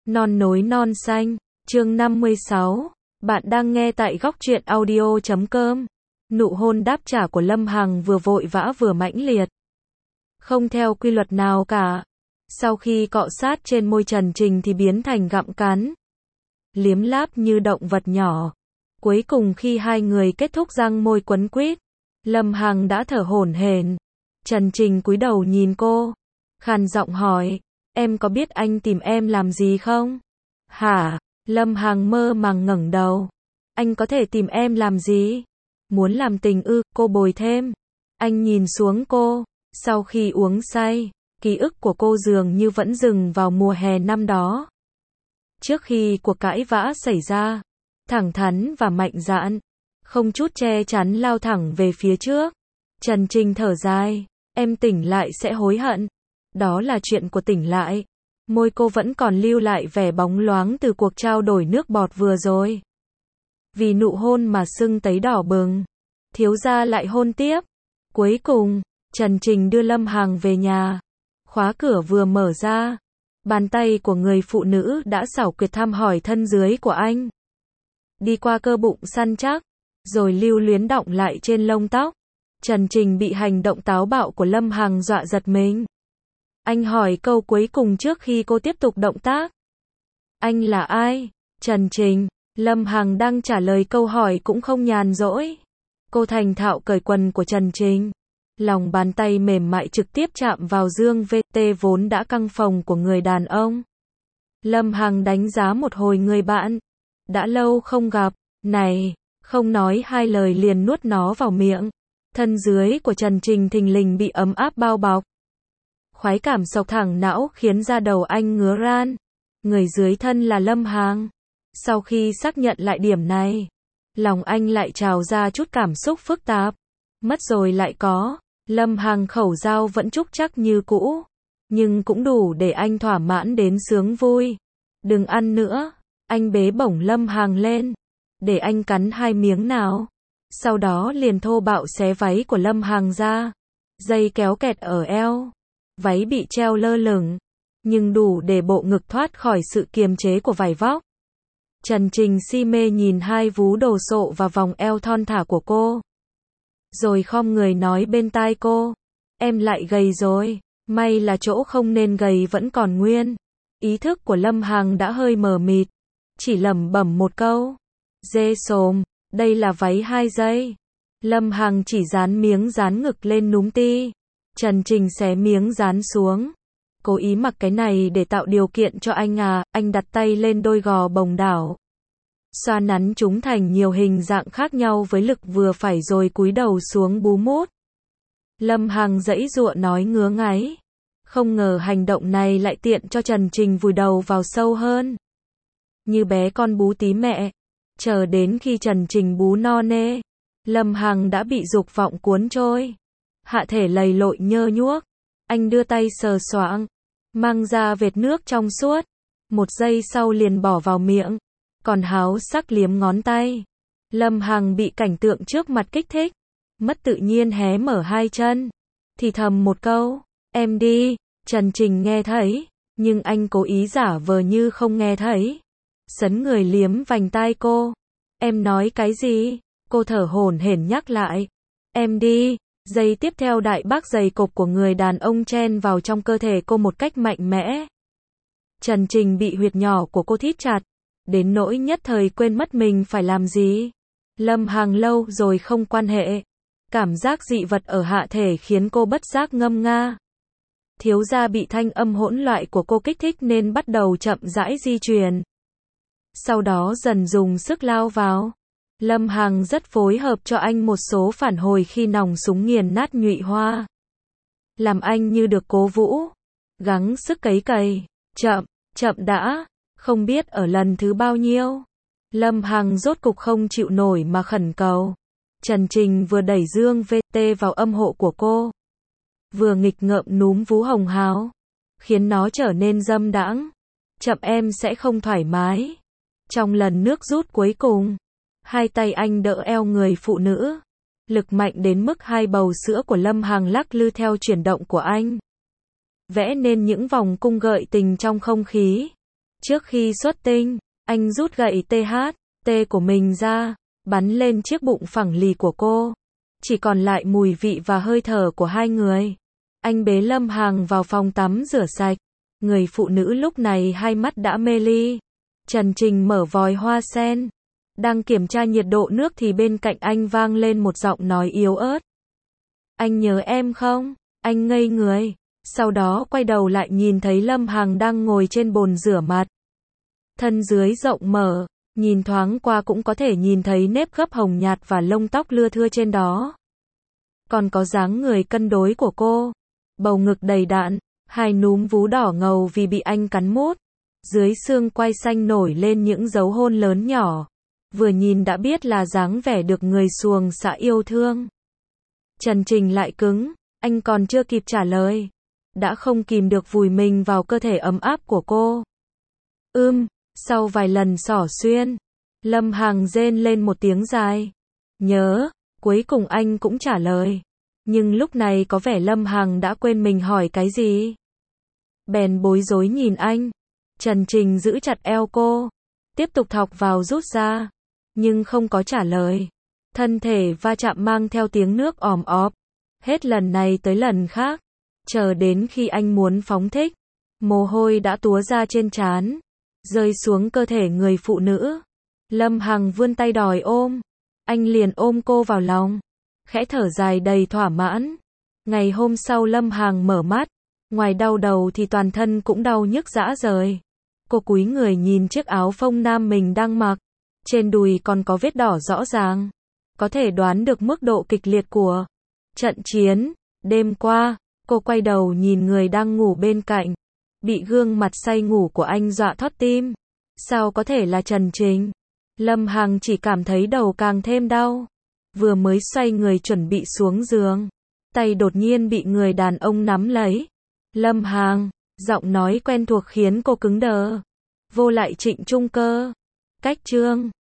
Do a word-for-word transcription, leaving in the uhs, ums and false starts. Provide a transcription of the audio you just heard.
Non nối non xanh, chương năm mươi sáu. Bạn đang nghe tại góc truyện audio chấm com. Nụ hôn đáp trả của Lâm Hằng vừa vội vã vừa mãnh liệt. Không theo quy luật nào cả. Sau khi cọ sát trên môi Trần Trình thì biến thành gặm cắn. Liếm láp như động vật nhỏ. Cuối cùng khi hai người kết thúc răng môi quấn quýt, Lâm Hằng đã thở hổn hển. Trần Trình cúi đầu nhìn cô, khàn giọng hỏi, em có biết anh tìm em làm gì không? Hả? Lâm Hằng mơ màng ngẩng đầu. Anh có thể tìm em làm gì? Muốn làm tình ư? Cô bồi thêm. Anh nhìn xuống cô. Sau khi uống say, ký ức của cô dường như vẫn dừng vào mùa hè năm đó. Trước khi cuộc cãi vã xảy ra, thẳng thắn và mạnh dạn, không chút che chắn lao thẳng về phía trước. Trần Trình thở dài, em tỉnh lại sẽ hối hận. Đó là chuyện của tỉnh lại. Môi cô vẫn còn lưu lại vẻ bóng loáng từ cuộc trao đổi nước bọt vừa rồi. Vì nụ hôn mà sưng tấy đỏ bừng, thiếu gia lại hôn tiếp. Cuối cùng, Trần Trình đưa Lâm Hằng về nhà. Khóa cửa vừa mở ra, bàn tay của người phụ nữ đã xảo quyệt thăm hỏi thân dưới của anh. Đi qua cơ bụng săn chắc, rồi lưu luyến đọng lại trên lông tóc. Trần Trình bị hành động táo bạo của Lâm Hằng dọa giật mình. Anh hỏi câu cuối cùng trước khi cô tiếp tục động tác. Anh là ai? Trần Trình. Lâm Hằng đang trả lời câu hỏi cũng không nhàn rỗi. Cô thành thạo cởi quần của Trần Trình. Lòng bàn tay mềm mại trực tiếp chạm vào dương vê tê vốn đã căng phồng của người đàn ông. Lâm Hằng đánh giá một hồi người bạn. Đã lâu không gặp. Này, không nói hai lời liền nuốt nó vào miệng. Thân dưới của Trần Trình thình lình bị ấm áp bao bọc. Khoái cảm sộc thẳng não khiến da đầu anh ngứa ran. Người dưới thân là Lâm Hằng. Sau khi xác nhận lại điểm này, lòng anh lại trào ra chút cảm xúc phức tạp. Mất rồi lại có. Lâm Hằng khẩu dao vẫn trúc chắc như cũ, nhưng cũng đủ để anh thỏa mãn đến sướng vui. Đừng ăn nữa. Anh bế bổng Lâm Hằng lên, để anh cắn hai miếng nào. Sau đó liền thô bạo xé váy của Lâm Hằng ra. Dây kéo kẹt ở eo. Váy bị treo lơ lửng, nhưng đủ để bộ ngực thoát khỏi sự kiềm chế của vải vóc. Trần Trình si mê nhìn hai vú đồ sộ và vòng eo thon thả của cô. Rồi khom người nói bên tai cô, em lại gầy rồi. May là chỗ không nên gầy vẫn còn nguyên. Ý thức của Lâm Hằng đã hơi mờ mịt, chỉ lẩm bẩm một câu, dê xồm, đây là váy hai giây. Lâm Hằng chỉ dán miếng dán ngực lên núm ti. Trần Trình xé miếng dán xuống. Cố ý mặc cái này để tạo điều kiện cho anh à. Anh đặt tay lên đôi gò bồng đảo, xoa nắn chúng thành nhiều hình dạng khác nhau với lực vừa phải rồi cúi đầu xuống bú mút. Lâm Hằng giãy giụa nói ngứa ngáy. Không ngờ hành động này lại tiện cho Trần Trình vùi đầu vào sâu hơn. Như bé con bú tí mẹ. Chờ đến khi Trần Trình bú no nê, Lâm Hằng đã bị dục vọng cuốn trôi. Hạ thể lầy lội nhơ nhuốc. Anh đưa tay sờ soạng, mang ra vệt nước trong suốt. Một giây sau liền bỏ vào miệng, còn háo sắc liếm ngón tay. Lâm Hằng bị cảnh tượng trước mặt kích thích, mất tự nhiên hé mở hai chân, thì thầm một câu, em đi. Trần Trình nghe thấy, nhưng anh cố ý giả vờ như không nghe thấy. Sấn người liếm vành tai cô. Em nói cái gì? Cô thở hổn hển nhắc lại. Em đi. Giây tiếp theo đại bác giày cộp của người đàn ông chen vào trong cơ thể cô một cách mạnh mẽ. Trần Trình bị huyệt nhỏ của cô thít chặt, đến nỗi nhất thời quên mất mình phải làm gì. Lâm Hằng lâu rồi không quan hệ. Cảm giác dị vật ở hạ thể khiến cô bất giác ngâm nga. Thiếu gia bị thanh âm hỗn loạn của cô kích thích nên bắt đầu chậm rãi di chuyển. Sau đó dần dùng sức lao vào. Lâm Hằng rất phối hợp cho anh một số phản hồi khi nòng súng nghiền nát nhụy hoa. Làm anh như được cố vũ. Gắng sức cấy cày. Chậm, chậm đã. Không biết ở lần thứ bao nhiêu. Lâm Hằng rốt cục không chịu nổi mà khẩn cầu. Trần Trình vừa đẩy dương vê tê vào âm hộ của cô, vừa nghịch ngợm núm vú hồng hào, khiến nó trở nên dâm đãng. Chậm em sẽ không thoải mái. Trong lần nước rút cuối cùng, hai tay anh đỡ eo người phụ nữ. Lực mạnh đến mức hai bầu sữa của Lâm Hằng lắc lư theo chuyển động của anh, vẽ nên những vòng cung gợi tình trong không khí. Trước khi xuất tinh, anh rút gậy tê hát tê của mình ra, bắn lên chiếc bụng phẳng lì của cô. Chỉ còn lại mùi vị và hơi thở của hai người. Anh bế Lâm Hằng vào phòng tắm rửa sạch. Người phụ nữ lúc này hai mắt đã mê ly. Trần Trình mở vòi hoa sen. Đang kiểm tra nhiệt độ nước thì bên cạnh anh vang lên một giọng nói yếu ớt. Anh nhớ em không? Anh ngây người. Sau đó quay đầu lại nhìn thấy Lâm Hằng đang ngồi trên bồn rửa mặt. Thân dưới rộng mở, nhìn thoáng qua cũng có thể nhìn thấy nếp gấp hồng nhạt và lông tóc lưa thưa trên đó. Còn có dáng người cân đối của cô. Bầu ngực đầy đặn, hai núm vú đỏ ngầu vì bị anh cắn mút. Dưới xương quai xanh nổi lên những dấu hôn lớn nhỏ. Vừa nhìn đã biết là dáng vẻ được người xuồng xã yêu thương. Trần Trình lại cứng, anh còn chưa kịp trả lời. Đã không kìm được vùi mình vào cơ thể ấm áp của cô. Ưm, sau vài lần xỏ xuyên, Lâm Hằng rên lên một tiếng dài. Nhớ, cuối cùng anh cũng trả lời. Nhưng lúc này có vẻ Lâm Hằng đã quên mình hỏi cái gì. Bèn bối rối nhìn anh. Trần Trình giữ chặt eo cô. Tiếp tục thọc vào rút ra. Nhưng không có trả lời. Thân thể va chạm mang theo tiếng nước òm óp. Hết lần này tới lần khác. Chờ đến khi anh muốn phóng thích. Mồ hôi đã túa ra trên trán. Rơi xuống cơ thể người phụ nữ. Lâm Hằng vươn tay đòi ôm. Anh liền ôm cô vào lòng. Khẽ thở dài đầy thỏa mãn. Ngày hôm sau Lâm Hằng mở mắt. Ngoài đau đầu thì toàn thân cũng đau nhức rã rời. Cô cúi người nhìn chiếc áo phông nam mình đang mặc. Trên đùi còn có vết đỏ rõ ràng. Có thể đoán được mức độ kịch liệt của trận chiến. Đêm qua, cô quay đầu nhìn người đang ngủ bên cạnh. Bị gương mặt say ngủ của anh dọa thót tim. Sao có thể là Trần Trình? Lâm Hằng chỉ cảm thấy đầu càng thêm đau. Vừa mới xoay người chuẩn bị xuống giường. Tay đột nhiên bị người đàn ông nắm lấy. Lâm Hằng, giọng nói quen thuộc khiến cô cứng đờ. Vô lại Trịnh Trung Cơ. Cách chương